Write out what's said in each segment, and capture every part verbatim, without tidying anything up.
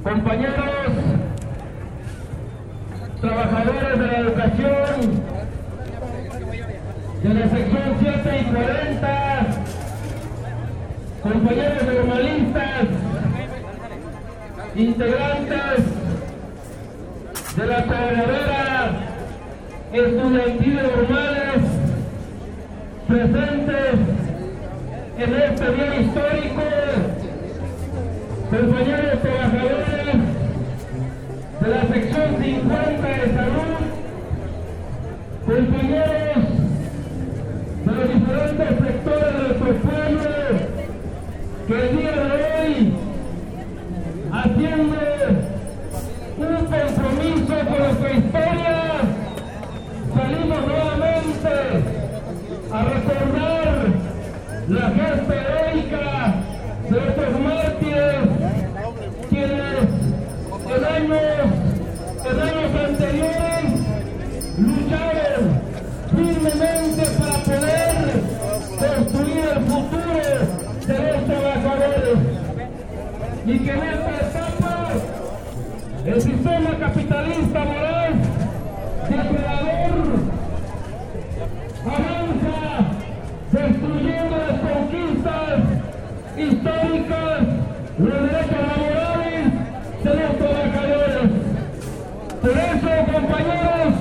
compañeros, trabajadores de la educación, de la sección siete y cuarenta, compañeros normalistas, integrantes de la coordinadora estudiantil de normales, presentes en este día histórico, compañeros trabajadores de la sección cincuenta de salud, compañeros de los diferentes sectores de nuestro pueblo, que el día de hoy, haciendo un compromiso con nuestra historia, salimos nuevamente a recordar la gesta heroica de nuestros mártires, quienes en años, en años anteriores lucharon firmemente para poder construir el futuro de los trabajadores, y que en esta etapa el sistema capitalista voraz, depredador, avanza destruyendo las conquistas históricas, los derechos laborales de los trabajadores. Por eso, compañeros,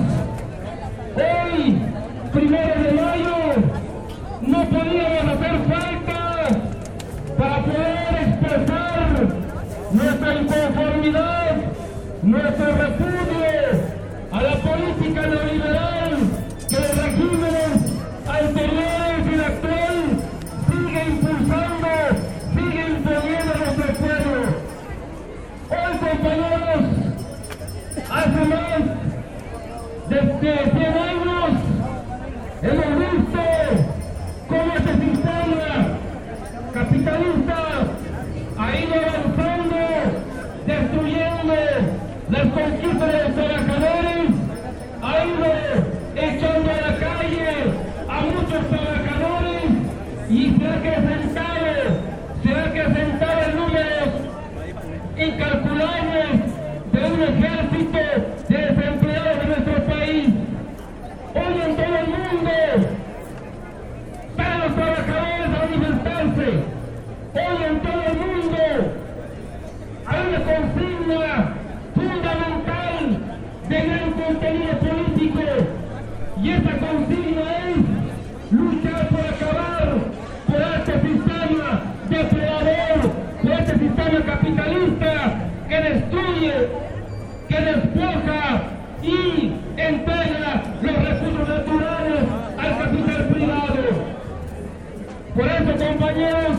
hoy, primero de mayo, no podíamos hacer falta para poder expresar nuestra inconformidad, nuestro repudio a la política neoliberal que los regímenes anteriores y el actual sigue impulsando, sigue imponiendo a nuestro pueblo. Hoy, compañeros, hace más de cien años hemos visto cómo este sistema capitalista ha ido avanzando, destruyendo las conquistas de los trabajadores, ha ido echando a la calle a muchos trabajadores, y se ha acrecentado, se ha acrecentado el número incalculable de un ejército de desempleados de nuestro país. Hoy en todo el mundo para los trabajadores a manifestarse. Hoy en todo el mundo hay una consigna fundamental de gran contenido político, y esa consigna es luchar por acabar por este sistema depredador, por este sistema capitalista que destruye, que despoja y entrega los recursos naturales al capital privado. Por eso, compañeros,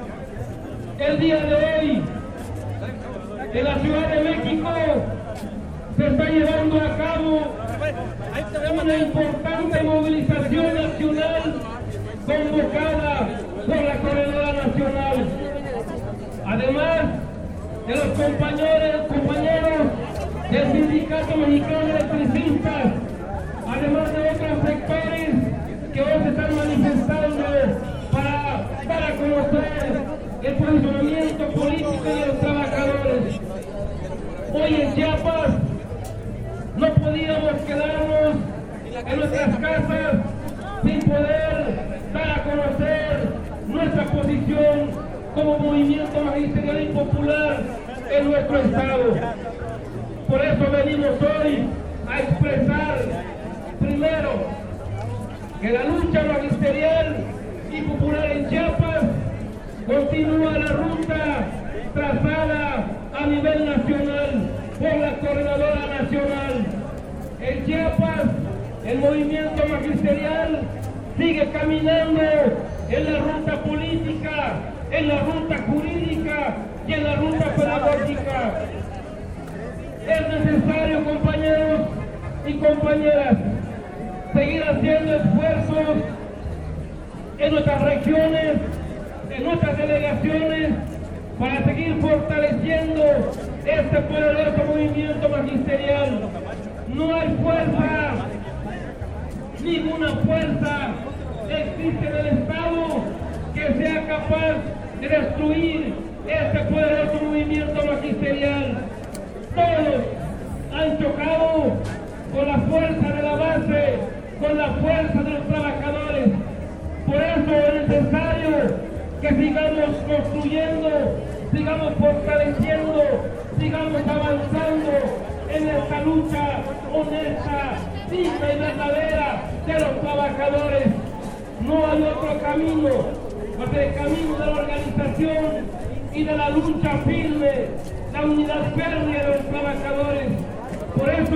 el día de hoy, en la Ciudad de México, se está llevando a cabo una importante movilización nacional convocada por la Coordinadora Nacional. Además de los compañeros, compañeros del Sindicato Mexicano de Electricistas, además de otros sectores que hoy se están manifestando para, para conocer el posicionamiento político de los trabajadores. Hoy en Chiapas no podíamos quedarnos en nuestras casas sin poder dar a conocer nuestra posición como movimiento magisterial y popular en nuestro estado. Por eso venimos hoy a expresar, primero, que la lucha magisterial y popular en Chiapas continúa la ruta trazada a nivel nacional por la Coordinadora Nacional. En Chiapas, el movimiento magisterial sigue caminando en la ruta política, en la ruta jurídica y en la ruta pedagógica. Es necesario, compañeros y compañeras, seguir haciendo esfuerzos en nuestras regiones, en nuestras delegaciones, para seguir fortaleciendo este poderoso movimiento magisterial. No hay fuerza, ninguna fuerza existe en el Estado que sea capaz de destruir este poderoso movimiento magisterial. con la fuerza de los trabajadores. Por eso es necesario que sigamos construyendo, sigamos fortaleciendo, sigamos avanzando en esta lucha honesta, digna y verdadera de los trabajadores. No hay otro camino más que el camino de la organización y de la lucha firme, la unidad férrea de los trabajadores. Por eso,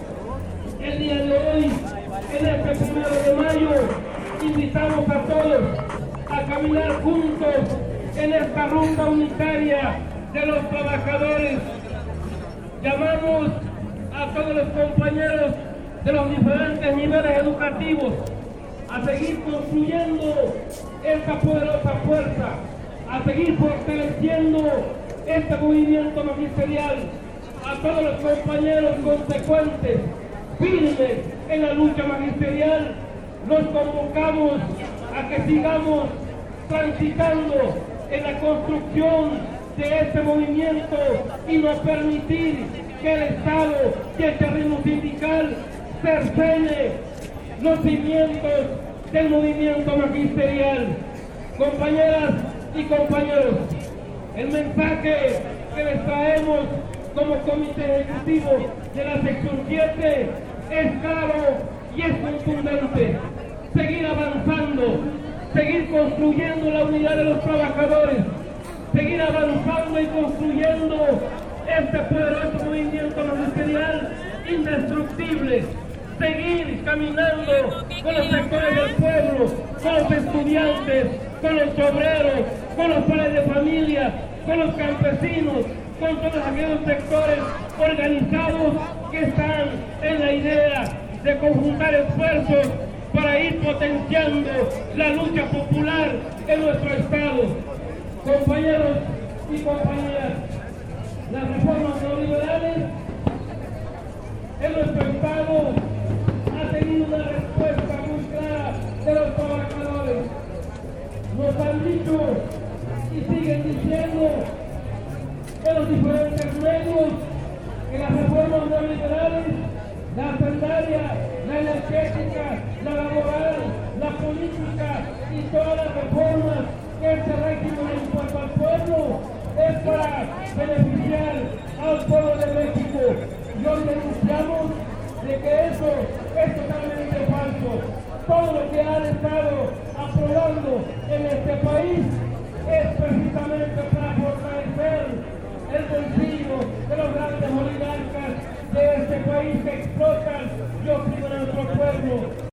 el día de hoy, en este primero de mayo, invitamos a todos a caminar juntos en esta ruta unitaria de los trabajadores. Llamamos a todos los compañeros de los diferentes niveles educativos a seguir construyendo esta poderosa fuerza, a seguir fortaleciendo este movimiento magisterial, a todos los compañeros consecuentes, firmes en la lucha magisterial. Los convocamos a que sigamos transitando en la construcción de este movimiento y no permitir que el Estado y el terreno sindical cercene los cimientos del movimiento magisterial. Compañeras y compañeros, el mensaje que les traemos como comité ejecutivo de la sección siete es claro y es contundente. Seguir avanzando, seguir construyendo la unidad de los trabajadores, seguir avanzando y construyendo este poderoso movimiento magisterial indestructible, seguir caminando con los sectores del pueblo, con los estudiantes, con los obreros, con los padres de familia, con los campesinos, con todos aquellos sectores organizados que están en la idea de conjuntar esfuerzos para ir potenciando la lucha popular en nuestro Estado. Compañeros y compañeras, las reformas neoliberales en nuestro Estado ha tenido una respuesta muy clara de los trabajadores. Nos han dicho y siguen diciendo en los diferentes medios que las reformas neoliberales, la hacendaria, la energética, la laboral, la política y todas las reformas que este régimen ha impuesto al pueblo es para beneficiar al pueblo de México. Y hoy denunciamos de que eso es totalmente falso. Todo lo que han estado aprobando en este país es precisamente para fortalecer el bolsillo de los grandes oligarcas de este país que explotan y oprimen a nuestro pueblo.